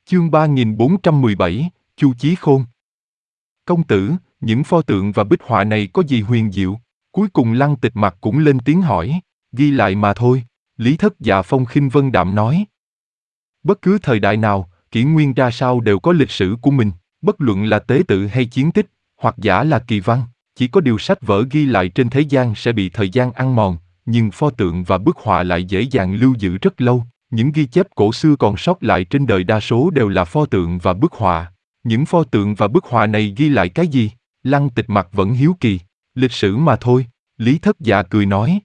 Chương 3417, Chu Chí Khôn. Công tử, những pho tượng và bích họa này có gì huyền diệu? Cuối cùng Lăng Tịch Mặc cũng lên tiếng hỏi. Ghi lại mà thôi, Lý Thất Dạ phong khinh vân đạm nói. Bất cứ thời đại nào, kỷ nguyên ra sao đều có lịch sử của mình, bất luận là tế tự hay chiến tích, hoặc giả là kỳ văn, chỉ có điều sách vở ghi lại trên thế gian sẽ bị thời gian ăn mòn, nhưng pho tượng và bức họa lại dễ dàng lưu giữ rất lâu. Những ghi chép cổ xưa còn sót lại trên đời đa số đều là pho tượng và bức họa. Những pho tượng và bức họa này ghi lại cái gì? Lăng Tịch Mặc vẫn hiếu kỳ. Lịch sử mà thôi, Lý Thất Dạ cười nói.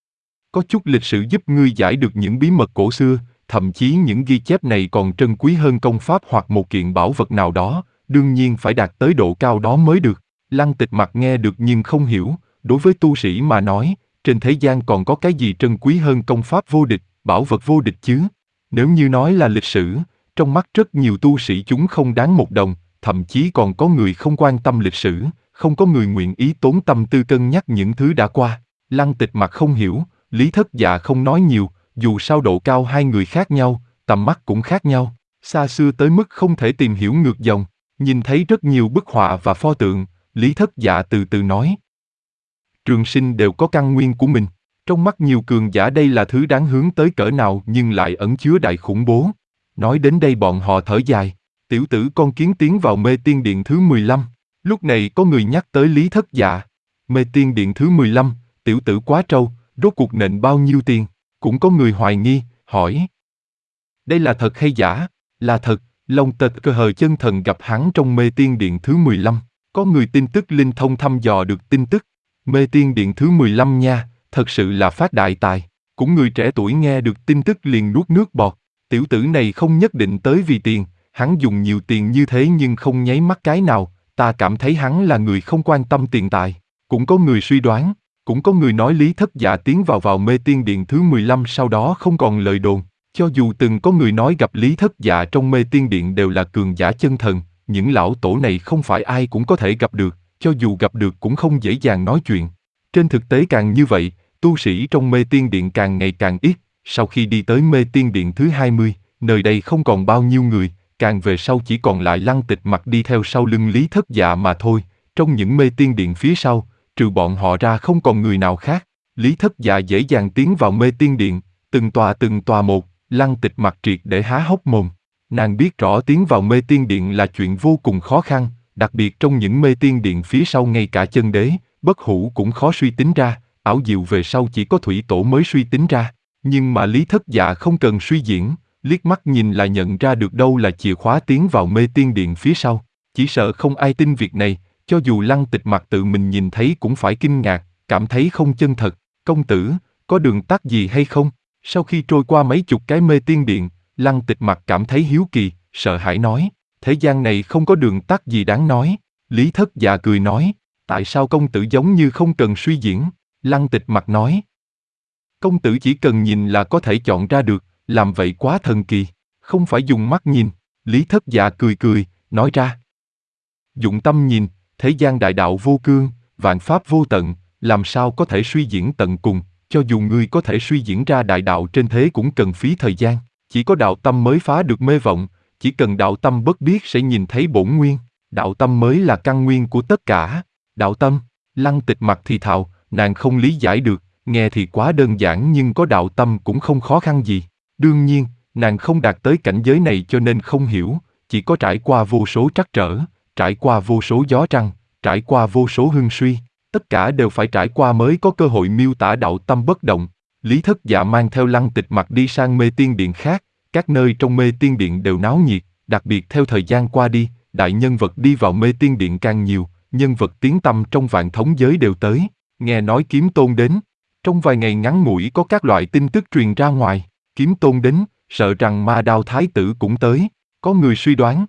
Có chút lịch sử giúp ngươi giải được những bí mật cổ xưa, thậm chí những ghi chép này còn trân quý hơn công pháp hoặc một kiện bảo vật nào đó, đương nhiên phải đạt tới độ cao đó mới được. Lăng Tịch Mặc nghe được nhưng không hiểu, đối với tu sĩ mà nói, trên thế gian còn có cái gì trân quý hơn công pháp vô địch, bảo vật vô địch chứ? Nếu như nói là lịch sử, trong mắt rất nhiều tu sĩ chúng không đáng một đồng, thậm chí còn có người không quan tâm lịch sử, không có người nguyện ý tốn tâm tư cân nhắc những thứ đã qua. Lăng Tịch Mặc không hiểu, Lý Thất Dạ không nói nhiều, dù sao độ cao hai người khác nhau, tầm mắt cũng khác nhau, xa xưa tới mức không thể tìm hiểu ngược dòng. Nhìn thấy rất nhiều bức họa và pho tượng, Lý Thất Dạ từ từ nói. Trường sinh đều có căn nguyên của mình. Trong mắt nhiều cường giả đây là thứ đáng hướng tới cỡ nào nhưng lại ẩn chứa đại khủng bố. Nói đến đây bọn họ thở dài. Tiểu tử con kiến tiến vào mê tiên điện thứ 15. Lúc này có người nhắc tới Lý Thất Dạ. Mê tiên điện thứ 15, tiểu tử quá trâu, rốt cuộc nện bao nhiêu tiền? Cũng có người hoài nghi, hỏi. Đây là thật hay giả? Là thật, Long Tịch Cơ Hờ Chân Thần gặp hắn trong mê tiên điện thứ 15. Có người tin tức linh thông thăm dò được tin tức. Mê tiên điện thứ 15 nha, thật sự là phát đại tài. Cũng người trẻ tuổi nghe được tin tức liền nuốt nước bọt. Tiểu tử này không nhất định tới vì tiền, hắn dùng nhiều tiền như thế nhưng không nháy mắt cái nào, ta cảm thấy hắn là người không quan tâm tiền tài. Cũng có người suy đoán, cũng có người nói Lý Thất Dạ tiến vào mê tiên điện thứ 15 sau đó không còn lời đồn. Cho dù từng có người nói gặp Lý Thất Dạ trong mê tiên điện đều là cường giả chân thần, những lão tổ này không phải ai cũng có thể gặp được, cho dù gặp được cũng không dễ dàng nói chuyện. Trên thực tế càng như vậy, tu sĩ trong mê tiên điện càng ngày càng ít, sau khi đi tới mê tiên điện thứ 20, nơi đây không còn bao nhiêu người, càng về sau chỉ còn lại Lăng Tịch Mặc đi theo sau lưng Lý Thất Dạ mà thôi, trong những mê tiên điện phía sau, trừ bọn họ ra không còn người nào khác. Lý Thất Dạ dễ dàng tiến vào mê tiên điện, từng tòa một, Lăng Tịch Mặc triệt để há hốc mồm. Nàng biết rõ tiến vào mê tiên điện là chuyện vô cùng khó khăn, đặc biệt trong những mê tiên điện phía sau ngay cả chân đế, bất hủ cũng khó suy tính ra, ảo diệu về sau chỉ có thủy tổ mới suy tính ra. Nhưng mà Lý Thất Dạ không cần suy diễn, liếc mắt nhìn là nhận ra được đâu là chìa khóa tiến vào mê tiên điện phía sau. Chỉ sợ không ai tin việc này, cho dù Lăng Tịch Mặc tự mình nhìn thấy cũng phải kinh ngạc, cảm thấy không chân thật. Công tử, có đường tắt gì hay không? Sau khi trôi qua mấy chục cái mê tiên điện, Lăng Tịch Mặc cảm thấy hiếu kỳ, sợ hãi nói, thế gian này không có đường tắt gì đáng nói. Lý Thất Dạ cười nói, tại sao công tử giống như không cần suy diễn? Lăng Tịch Mặc nói, công tử chỉ cần nhìn là có thể chọn ra được, làm vậy quá thần kỳ, không phải dùng mắt nhìn. Lý Thất Dạ cười, nói ra, dụng tâm nhìn, thế gian đại đạo vô cương, vạn pháp vô tận, làm sao có thể suy diễn tận cùng, cho dù ngươi có thể suy diễn ra đại đạo trên thế cũng cần phí thời gian, chỉ có đạo tâm mới phá được mê vọng, chỉ cần đạo tâm bất biết sẽ nhìn thấy bổn nguyên, đạo tâm mới là căn nguyên của tất cả. Đạo tâm, Lăng Tịch Mặc thì thào, nàng không lý giải được, nghe thì quá đơn giản nhưng có đạo tâm cũng không khó khăn gì. Đương nhiên, nàng không đạt tới cảnh giới này cho nên không hiểu, chỉ có trải qua vô số trắc trở, trải qua vô số gió trăng, trải qua vô số hưng suy, tất cả đều phải trải qua mới có cơ hội miêu tả đạo tâm bất động. Lý Thất Dạ mang theo Lăng Tịch Mặc đi sang mê tiên điện khác, các nơi trong mê tiên điện đều náo nhiệt, đặc biệt theo thời gian qua đi, đại nhân vật đi vào mê tiên điện càng nhiều, nhân vật tiếng tăm trong vạn thống giới đều tới, nghe nói Kiếm Tôn đến. Trong vài ngày ngắn ngủi có các loại tin tức truyền ra ngoài, Kiếm Tôn đến, sợ rằng Ma Đao Thái Tử cũng tới, có người suy đoán.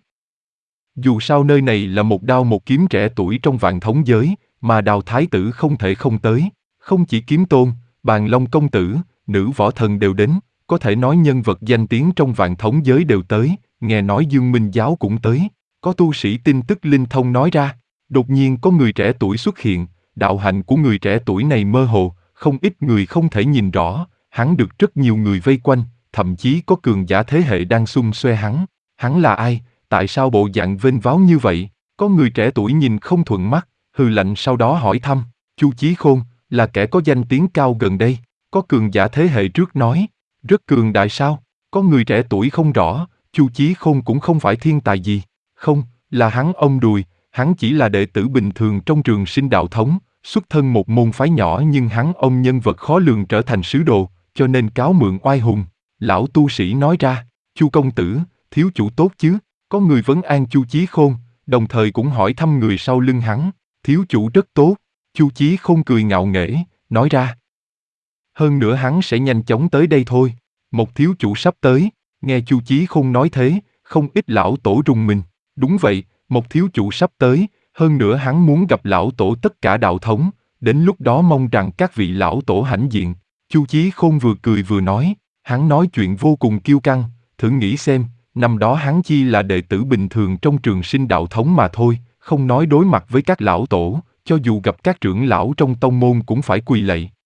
Dù sao nơi này là một đao một kiếm trẻ tuổi trong vạn thống giới, Ma Đao Thái Tử không thể không tới, không chỉ Kiếm Tôn, Bàn Long Công Tử, Nữ Võ Thần đều đến, có thể nói nhân vật danh tiếng trong vạn thống giới đều tới, nghe nói Dương Minh Giáo cũng tới, có tu sĩ tin tức linh thông nói ra, đột nhiên có người trẻ tuổi xuất hiện, đạo hạnh của người trẻ tuổi này mơ hồ, không ít người không thể nhìn rõ, hắn được rất nhiều người vây quanh, thậm chí có cường giả thế hệ đang xung xoe hắn. Hắn là ai, tại sao bộ dạng vênh váo như vậy? Có người trẻ tuổi nhìn không thuận mắt, hừ lạnh sau đó hỏi thăm. Chu Chí Khôn, là kẻ có danh tiếng cao gần đây. Có cường giả thế hệ trước nói. Rất cường đại sao? Có người trẻ tuổi không rõ, Chu Chí Khôn cũng không phải thiên tài gì. Không, là hắn ông đùi, hắn chỉ là đệ tử bình thường trong trường sinh đạo thống, xuất thân một môn phái nhỏ nhưng hắn ông nhân vật khó lường trở thành sứ đồ, cho nên cáo mượn oai hùng. Lão tu sĩ nói ra, Chu công tử, thiếu chủ tốt chứ? Có người vấn an Chu Chí Khôn, đồng thời cũng hỏi thăm người sau lưng hắn. Thiếu chủ rất tốt. Chu Chí Khôn cười ngạo nghễ, nói ra. Hơn nữa hắn sẽ nhanh chóng tới đây thôi. Một thiếu chủ sắp tới. Nghe Chu Chí Khôn nói thế, không ít lão tổ rùng mình. Đúng vậy, một thiếu chủ sắp tới, hơn nữa hắn muốn gặp lão tổ tất cả đạo thống, đến lúc đó mong rằng các vị lão tổ hãnh diện. Chu Chí Khôn vừa cười vừa nói, hắn nói chuyện vô cùng kiêu căng, thử nghĩ xem, năm đó hắn chi là đệ tử bình thường trong trường sinh đạo thống mà thôi, không nói đối mặt với các lão tổ, cho dù gặp các trưởng lão trong tông môn cũng phải quỳ lạy.